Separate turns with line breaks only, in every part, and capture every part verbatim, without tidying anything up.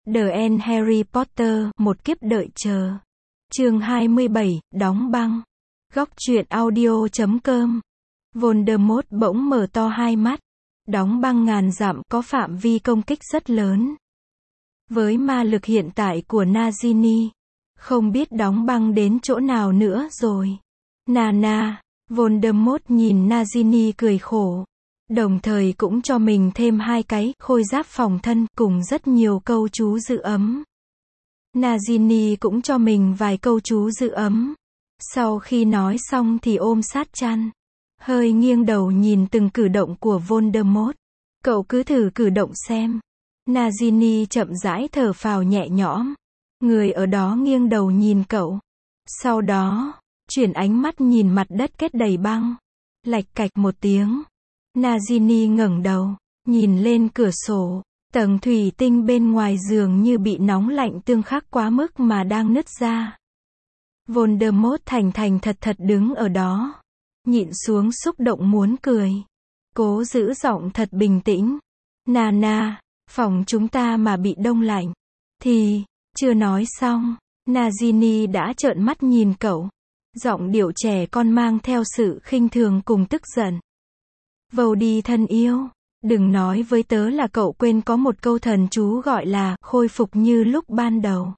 The End Harry Potter, một kiếp đợi chờ. Chương hai mươi bảy, đóng băng. Góc truyện audio chấm com. Voldemort bỗng mở to hai mắt. Đóng băng ngàn dặm có phạm vi công kích rất lớn. Với ma lực hiện tại của Nagini, không biết đóng băng đến chỗ nào nữa rồi. Nana, Voldemort nhìn Nagini cười khổ. Đồng thời cũng cho mình thêm hai cái khôi giáp phòng thân cùng rất nhiều câu chú giữ ấm. Nagini cũng cho mình vài câu chú giữ ấm. Sau khi nói xong thì ôm sát chăn. Hơi nghiêng đầu nhìn từng cử động của Voldemort. Cậu cứ thử cử động xem. Nagini chậm rãi thở phào nhẹ nhõm. Người ở đó nghiêng đầu nhìn cậu. Sau đó, chuyển ánh mắt nhìn mặt đất kết đầy băng. Lạch cạch một tiếng. Nagini ngẩng đầu, nhìn lên cửa sổ. Tầng thủy tinh bên ngoài giường như bị nóng lạnh tương khắc quá mức mà đang nứt ra. Voldemort thành thành thật thật đứng ở đó. Nhịn xuống xúc động muốn cười. Cố giữ giọng thật bình tĩnh. Nana, phòng chúng ta mà bị đông lạnh. Thì, chưa nói xong, Nagini đã trợn mắt nhìn cậu. Giọng điệu trẻ con mang theo sự khinh thường cùng tức giận. Vầu đi thân yêu, đừng nói với tớ là cậu quên có một câu thần chú gọi là khôi phục như lúc ban đầu.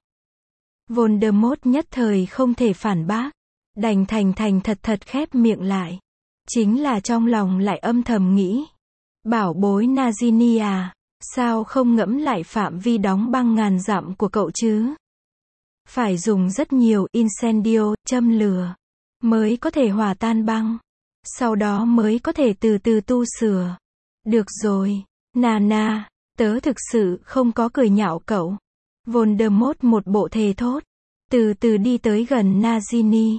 Voldemort nhất thời không thể phản bác, đành thành thành thật thật khép miệng lại. Chính là trong lòng lại âm thầm nghĩ. Bảo bối Nagini à, sao không ngẫm lại phạm vi đóng băng ngàn dặm của cậu chứ? Phải dùng rất nhiều incendio, châm lửa, mới có thể hòa tan băng. Sau đó mới có thể từ từ tu sửa. Được rồi, Nana, tớ thực sự không có cười nhạo cậu. Voldemort một bộ thề thốt. Từ từ đi tới gần Nagini.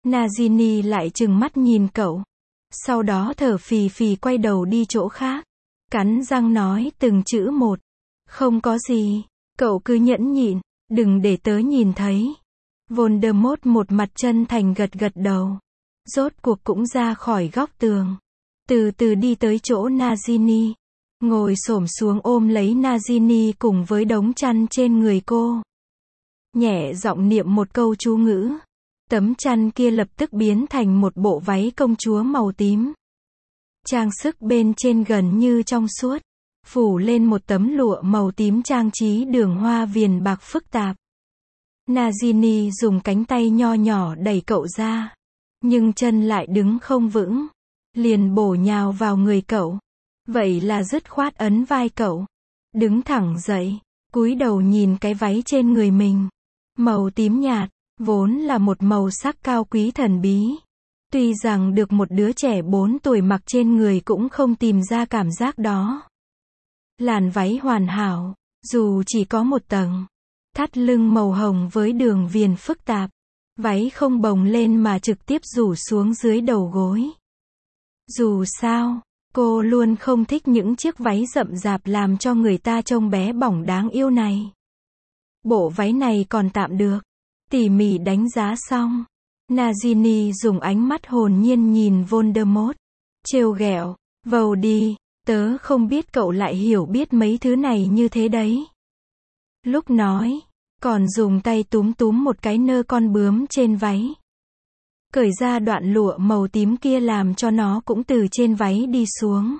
Nagini lại trừng mắt nhìn cậu. Sau đó thở phì phì quay đầu đi chỗ khác. Cắn răng nói từng chữ một. Không có gì, cậu cứ nhẫn nhịn, đừng để tớ nhìn thấy. Voldemort một mặt chân thành gật gật đầu. Rốt cuộc cũng ra khỏi góc tường. Từ từ đi tới chỗ Nagini. Ngồi xổm xuống ôm lấy Nagini cùng với đống chăn trên người cô. Nhẹ giọng niệm một câu chú ngữ. Tấm chăn kia lập tức biến thành một bộ váy công chúa màu tím. Trang sức bên trên gần như trong suốt. Phủ lên một tấm lụa màu tím trang trí đường hoa viền bạc phức tạp. Nagini dùng cánh tay nho nhỏ đẩy cậu ra. Nhưng chân lại đứng không vững. Liền bổ nhào vào người cậu. Vậy là dứt khoát ấn vai cậu. Đứng thẳng dậy. Cúi đầu nhìn cái váy trên người mình. Màu tím nhạt. Vốn là một màu sắc cao quý thần bí. Tuy rằng được một đứa trẻ bốn tuổi mặc trên người cũng không tìm ra cảm giác đó. Làn váy hoàn hảo. Dù chỉ có một tầng. Thắt lưng màu hồng với đường viền phức tạp. Váy không bồng lên mà trực tiếp rủ xuống dưới đầu gối. Dù sao, cô luôn không thích những chiếc váy rậm rạp làm cho người ta trông bé bỏng đáng yêu này. Bộ váy này còn tạm được. Tỉ mỉ đánh giá xong. Nagini dùng ánh mắt hồn nhiên nhìn Voldemort. Trêu ghẹo, vầu đi, tớ không biết cậu lại hiểu biết mấy thứ này như thế đấy. Lúc nói, còn dùng tay túm túm một cái nơ con bướm trên váy. Cởi ra đoạn lụa màu tím kia làm cho nó cũng từ trên váy đi xuống.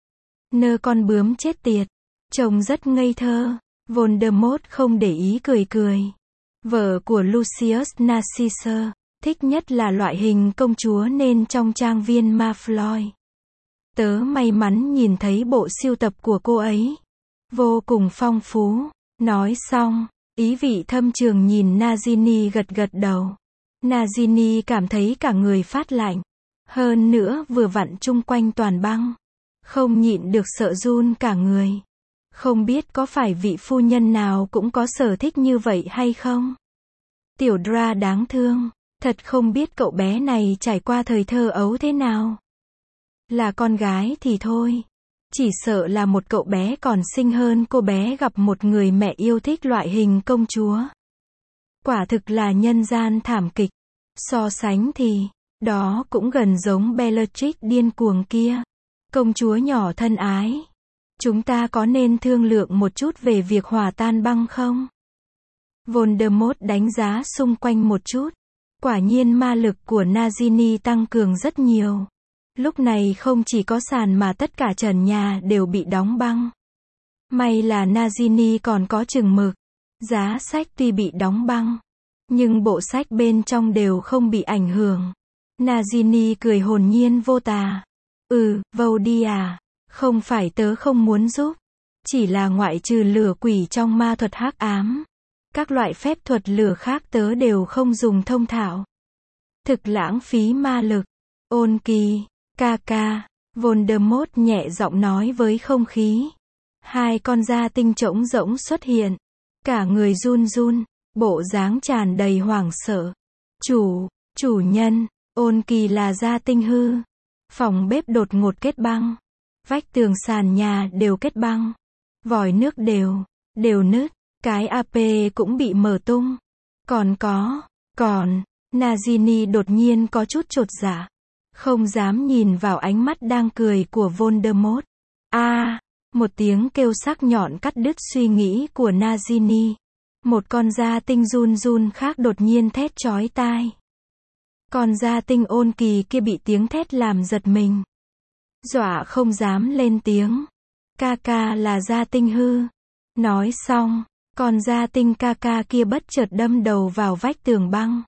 Nơ con bướm chết tiệt. Trông rất ngây thơ. Voldemort không để ý cười cười. Vợ của Lucius Narcisse, thích nhất là loại hình công chúa nên trong trang viên Malfoy. Tớ may mắn nhìn thấy bộ sưu tập của cô ấy. Vô cùng phong phú. Nói xong, ý vị thâm trường nhìn Nagini gật gật đầu. Nagini cảm thấy cả người phát lạnh. Hơn nữa vừa vặn chung quanh toàn băng. Không nhịn được sợ run cả người. Không biết có phải vị phu nhân nào cũng có sở thích như vậy hay không? Tiểu Dra đáng thương. Thật không biết cậu bé này trải qua thời thơ ấu thế nào. Là con gái thì thôi. Chỉ sợ là một cậu bé còn xinh hơn cô bé gặp một người mẹ yêu thích loại hình công chúa. Quả thực là nhân gian thảm kịch. So sánh thì, đó cũng gần giống Bellatrix điên cuồng kia. Công chúa nhỏ thân ái. Chúng ta có nên thương lượng một chút về việc hòa tan băng không? Voldemort đánh giá xung quanh một chút. Quả nhiên ma lực của Nagini tăng cường rất nhiều. Lúc này không chỉ có sàn mà tất cả trần nhà đều bị đóng băng. May là Nagini còn có chừng mực. Giá sách tuy bị đóng băng, nhưng bộ sách bên trong đều không bị ảnh hưởng. Nagini cười hồn nhiên vô tà. Ừ, Voldy à, không phải tớ không muốn giúp. Chỉ là ngoại trừ lửa quỷ trong ma thuật hắc ám. Các loại phép thuật lửa khác tớ đều không dùng thông thạo. Thực lãng phí ma lực. Ôn Kỳ, ca ca, Voldemort nhẹ giọng nói với không khí. Hai con da tinh trống rỗng xuất hiện. Cả người run run, bộ dáng tràn đầy hoảng sợ. Chủ, chủ nhân, Ôn Kỳ là da tinh hư. Phòng bếp đột ngột kết băng. Vách tường sàn nhà đều kết băng. Vòi nước đều, đều nứt. Cái a pê cũng bị mở tung. Còn có, còn, Nagini đột nhiên có chút chột dạ. Không dám nhìn vào ánh mắt đang cười của Voldemort. A, à, một tiếng kêu sắc nhọn cắt đứt suy nghĩ của Nagini. Một con da tinh run run khác đột nhiên thét chói tai. Con da tinh Ôn Kỳ kia bị tiếng thét làm giật mình. Dọa không dám lên tiếng. Ca ca là da tinh hư. Nói xong, con da tinh ca ca kia bất chợt đâm đầu vào vách tường băng.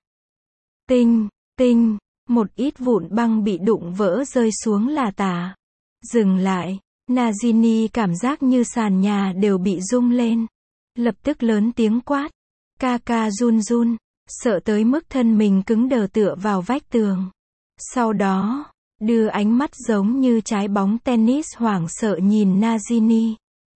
Tinh, tinh, một ít vụn băng bị đụng vỡ rơi xuống là tả. Dừng lại, Nagini cảm giác như sàn nhà đều bị rung lên. Lập tức lớn tiếng quát. Ca ca run run, sợ tới mức thân mình cứng đờ tựa vào vách tường. Sau đó, đưa ánh mắt giống như trái bóng tennis hoảng sợ nhìn Nagini.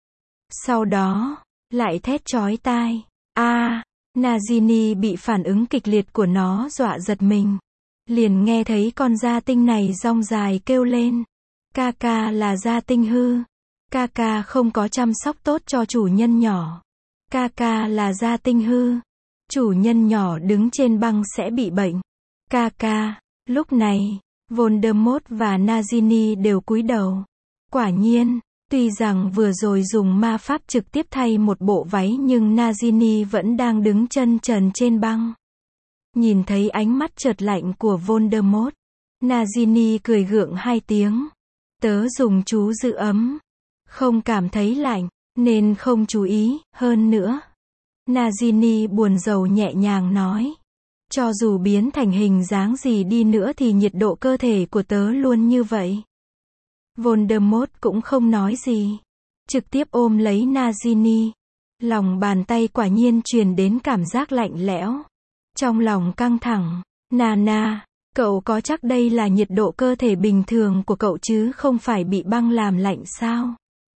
Sau đó, lại thét chói tai. A, à, Nagini bị phản ứng kịch liệt của nó dọa giật mình. Liền nghe thấy con da tinh này rong dài kêu lên. Ca ca là da tinh hư. Ca ca không có chăm sóc tốt cho chủ nhân nhỏ. Ca ca là da tinh hư. Chủ nhân nhỏ đứng trên băng sẽ bị bệnh. Ca ca. Lúc này, Voldemort và Nagini đều cúi đầu. Quả nhiên, tuy rằng vừa rồi dùng ma pháp trực tiếp thay một bộ váy nhưng Nagini vẫn đang đứng chân trần trên băng. Nhìn thấy ánh mắt chợt lạnh của Voldemort, Nagini cười gượng hai tiếng. Tớ dùng chú giữ ấm. Không cảm thấy lạnh, nên không chú ý, hơn nữa. Nagini buồn rầu nhẹ nhàng nói. Cho dù biến thành hình dáng gì đi nữa thì nhiệt độ cơ thể của tớ luôn như vậy. Voldemort cũng không nói gì. Trực tiếp ôm lấy Nagini. Lòng bàn tay quả nhiên truyền đến cảm giác lạnh lẽo. Trong lòng căng thẳng. Nana, cậu có chắc đây là nhiệt độ cơ thể bình thường của cậu chứ không phải bị băng làm lạnh sao?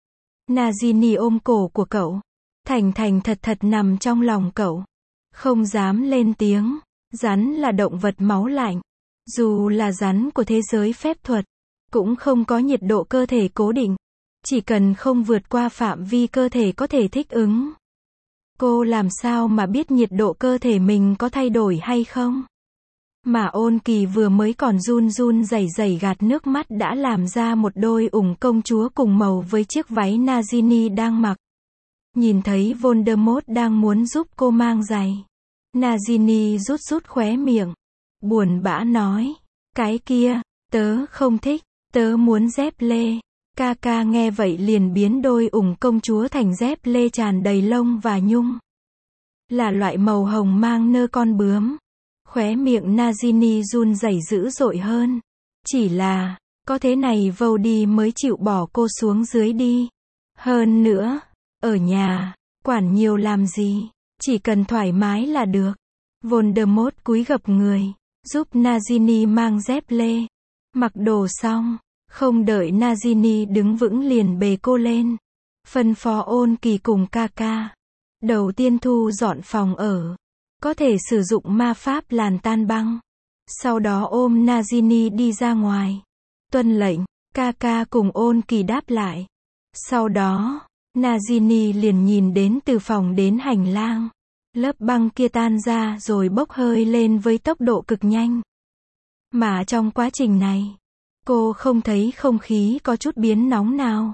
Nagini ôm cổ của cậu. Thành thành thật thật nằm trong lòng cậu. Không dám lên tiếng. Rắn là động vật máu lạnh. Dù là rắn của thế giới phép thuật, cũng không có nhiệt độ cơ thể cố định. Chỉ cần không vượt qua phạm vi cơ thể có thể thích ứng. Cô làm sao mà biết nhiệt độ cơ thể mình có thay đổi hay không? Mà Ôn Kỳ vừa mới còn run run rẩy rẩy gạt nước mắt đã làm ra một đôi ủng công chúa cùng màu với chiếc váy Nagini đang mặc. Nhìn thấy Voldemort đang muốn giúp cô mang giày. Nagini rút rút khóe miệng. Buồn bã nói. Cái kia, tớ không thích, tớ muốn dép lê. Ca ca nghe vậy liền biến đôi ủng công chúa thành dép lê tràn đầy lông và nhung. Là loại màu hồng mang nơ con bướm. Khóe miệng Nagini run rẩy dữ dội hơn. Chỉ là, có thế này Voldy mới chịu bỏ cô xuống dưới đi. Hơn nữa, ở nhà, quản nhiều làm gì, chỉ cần thoải mái là được. Voldemort cúi gập người, giúp Nagini mang dép lê. Mặc đồ xong, không đợi Nagini đứng vững liền bế cô lên. Phân phó Ôn Kỳ cùng ca ca. Đầu tiên thu dọn phòng ở. Có thể sử dụng ma pháp làn tan băng. Sau đó ôm Nagini đi ra ngoài. Tuân lệnh, ca ca cùng Ôn Kỳ đáp lại. Sau đó, Nagini liền nhìn đến từ phòng đến hành lang. Lớp băng kia tan ra rồi bốc hơi lên với tốc độ cực nhanh. Mà trong quá trình này, cô không thấy không khí có chút biến nóng nào.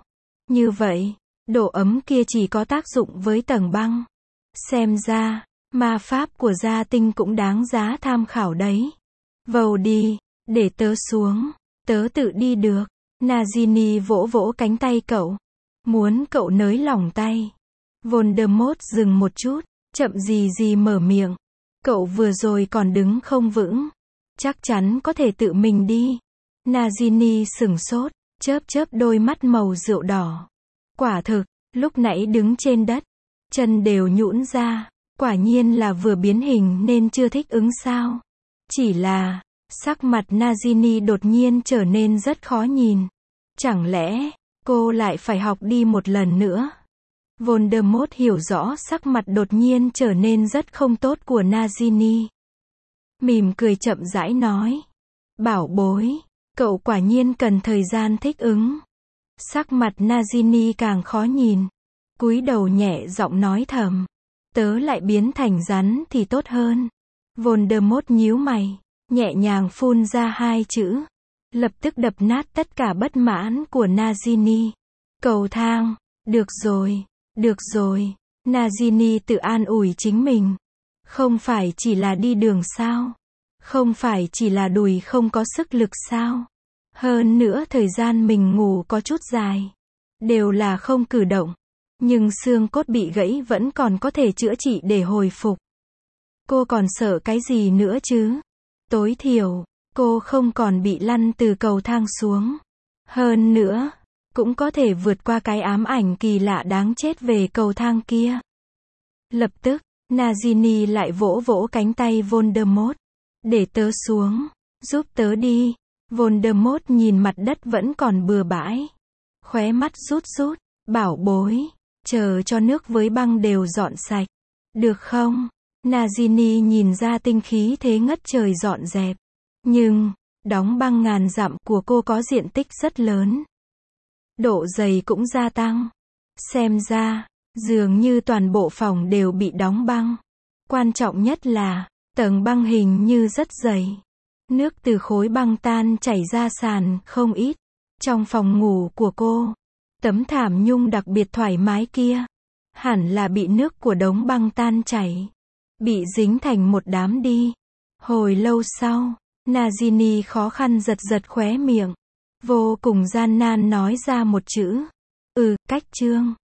Như vậy, độ ấm kia chỉ có tác dụng với tầng băng. Xem ra, ma pháp của gia tinh cũng đáng giá tham khảo đấy. Vào đi, để tớ xuống, tớ tự đi được. Nagini vỗ vỗ cánh tay cậu, muốn cậu nới lỏng tay. Voldemort dừng một chút, chậm gì gì mở miệng. Cậu vừa rồi còn đứng không vững, chắc chắn có thể tự mình đi. Nagini sửng sốt, chớp chớp đôi mắt màu rượu đỏ. Quả thực, lúc nãy đứng trên đất, chân đều nhũn ra, quả nhiên là vừa biến hình nên chưa thích ứng sao. Chỉ là, sắc mặt Nagini đột nhiên trở nên rất khó nhìn. Chẳng lẽ, cô lại phải học đi một lần nữa? Voldemort hiểu rõ sắc mặt đột nhiên trở nên rất không tốt của Nagini. Mỉm cười chậm rãi nói. Bảo bối, cậu quả nhiên cần thời gian thích ứng. Sắc mặt Nagini càng khó nhìn. Cúi đầu nhẹ giọng nói thầm. Tớ lại biến thành rắn thì tốt hơn. Voldemort nhíu mày, nhẹ nhàng phun ra hai chữ. Lập tức đập nát tất cả bất mãn của Nagini. Cầu thang, được rồi, được rồi. Nagini tự an ủi chính mình. Không phải chỉ là đi đường sao? Không phải chỉ là đùi không có sức lực sao? Hơn nữa thời gian mình ngủ có chút dài. Đều là không cử động. Nhưng xương cốt bị gãy vẫn còn có thể chữa trị để hồi phục. Cô còn sợ cái gì nữa chứ? Tối thiểu, cô không còn bị lăn từ cầu thang xuống. Hơn nữa, cũng có thể vượt qua cái ám ảnh kỳ lạ đáng chết về cầu thang kia. Lập tức, Nagini lại vỗ vỗ cánh tay Voldemort. Để tớ xuống, giúp tớ đi. Voldemort nhìn mặt đất vẫn còn bừa bãi. Khóe mắt rút rút, bảo bối, chờ cho nước với băng đều dọn sạch. Được không? Nagini nhìn ra tinh khí thế ngất trời dọn dẹp. Nhưng, đóng băng ngàn dặm của cô có diện tích rất lớn. Độ dày cũng gia tăng. Xem ra, dường như toàn bộ phòng đều bị đóng băng. Quan trọng nhất là, tầng băng hình như rất dày. Nước từ khối băng tan chảy ra sàn không ít. Trong phòng ngủ của cô, tấm thảm nhung đặc biệt thoải mái kia, hẳn là bị nước của đống băng tan chảy, bị dính thành một đám đi. Hồi lâu sau, Nagini khó khăn giật giật khóe miệng, vô cùng gian nan nói ra một chữ. Ừ, cách chương.